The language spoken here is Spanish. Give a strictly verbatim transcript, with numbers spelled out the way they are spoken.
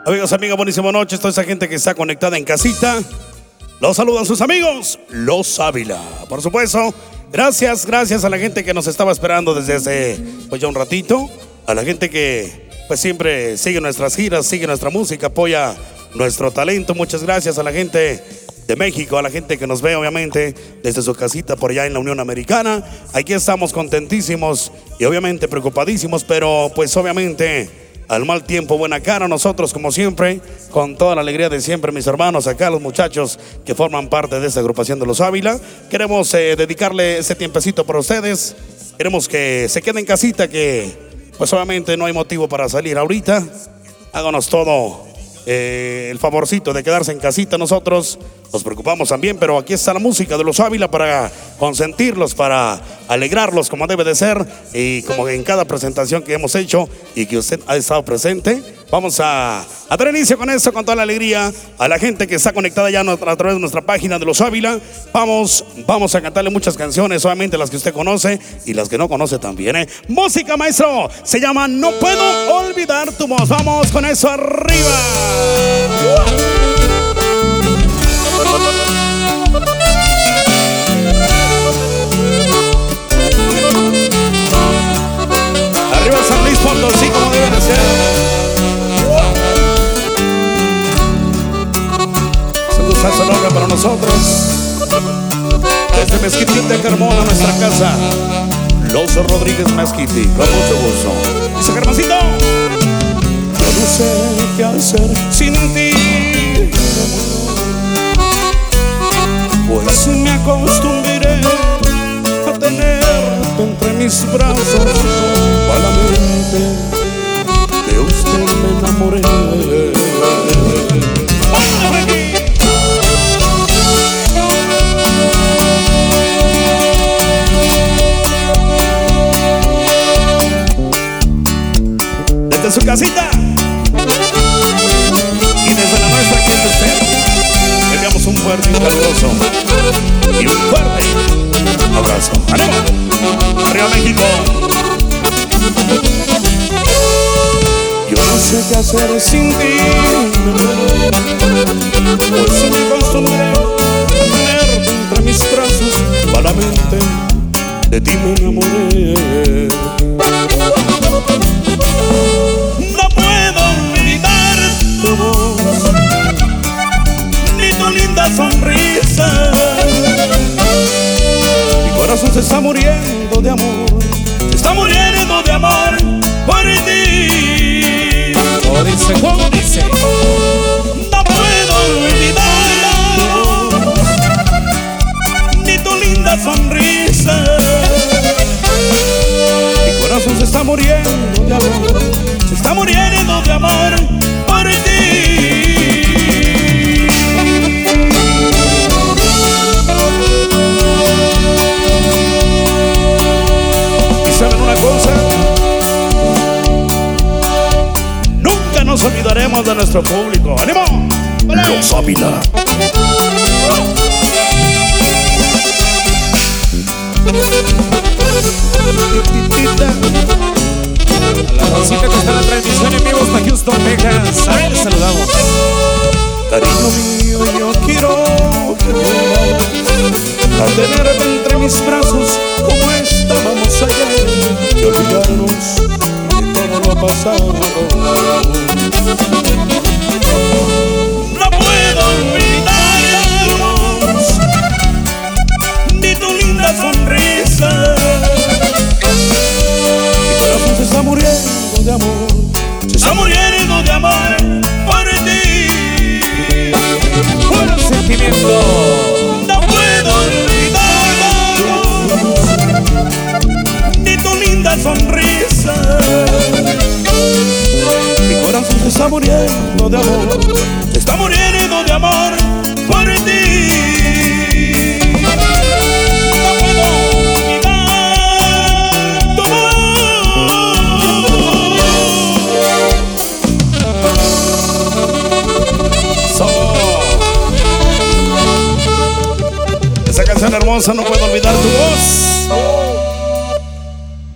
Amigos, amigas, buenísima noche. Toda esa gente que está conectada en casita, los saludan sus amigos, Los Ávila. Por supuesto, gracias, gracias a la gente que nos estaba esperando desde hace pues ya un ratito. A la gente que pues siempre sigue nuestras giras, sigue nuestra música, apoya nuestro talento. Muchas gracias a la gente de México, a la gente que nos ve obviamente desde su casita por allá en la Unión Americana. Aquí estamos contentísimos y obviamente preocupadísimos, pero pues obviamente al mal tiempo, buena cara. Nosotros, como siempre, con toda la alegría de siempre, mis hermanos, acá los muchachos que forman parte de esta agrupación de Los Ávila, queremos eh, dedicarle ese tiempecito para ustedes. Queremos que se queden en casita, que pues obviamente no hay motivo para salir ahorita. Háganos todo eh, el favorcito de quedarse en casita. Nosotros nos preocupamos también, pero aquí está la música de Los Ávila para consentirlos, para alegrarlos como debe de ser, y como en cada presentación que hemos hecho y que usted ha estado presente. Vamos a, a dar inicio con esto, con toda la alegría. A la gente que está conectada ya a través de nuestra página de Los Ávila, vamos, vamos a cantarle muchas canciones, obviamente las que usted conoce y las que no conoce también, ¿eh? Música, maestro, se llama No Puedo Olvidar Tu Voz. Vamos con eso arriba. Arriba San Luis Potosí, como debe de ser. Saludos a su nombre para nosotros. Desde Mezquitín de Carmona, nuestra casa, Los Rodríguez Mezquiti, con mucho gusto. Dice Germancito: yo no sé qué hacer sin ti, pues me acostumbré a tenerte entre mis brazos. Malamente de usted me enamoré. Desde su casita y desde la nuestra, que es usted, le enviamos un fuerte y un caluroso y un fuerte abrazo. ¡Ánimo! ¡Arriba México! Yo no sé qué hacer sin ti, pues me acostumbré a tenerte entre mis brazos. Malamente de ti me enamoré. No puedo olvidar tu voz, ni tu linda sonrisa. Mi corazón se está muriendo de amor, se está muriendo de amor por ti. ¿Cómo dice? ¿Cómo dice? No puedo olvidar ni tu linda sonrisa. Mi corazón se está muriendo de amor, se está muriendo de amor por ti. ¿Y saben una cosa? Nunca nos olvidaremos de nuestro público. ¡Ánimo! Los Ávila. A la rosita que está en la transmisión en vivo hasta Houston, Texas. Ahí les saludamos. Cariño mío, yo quiero que vuelvas a tenerte entre mis brazos como estábamos ayer, y olvidarnos de todo lo pasado. No puedo olvidarnos ni tu linda sonrisa. Mi corazón se está muriendo de amor, se está muriendo de amor por ti. Puro sentimiento. No puedo olvidarnos ni tu linda sonrisa. Mi corazón se está muriendo de amor, se está muriendo de amor por ti. No puedo olvidar tu voz. So, esa canción hermosa, No Puedo Olvidar Tu Voz.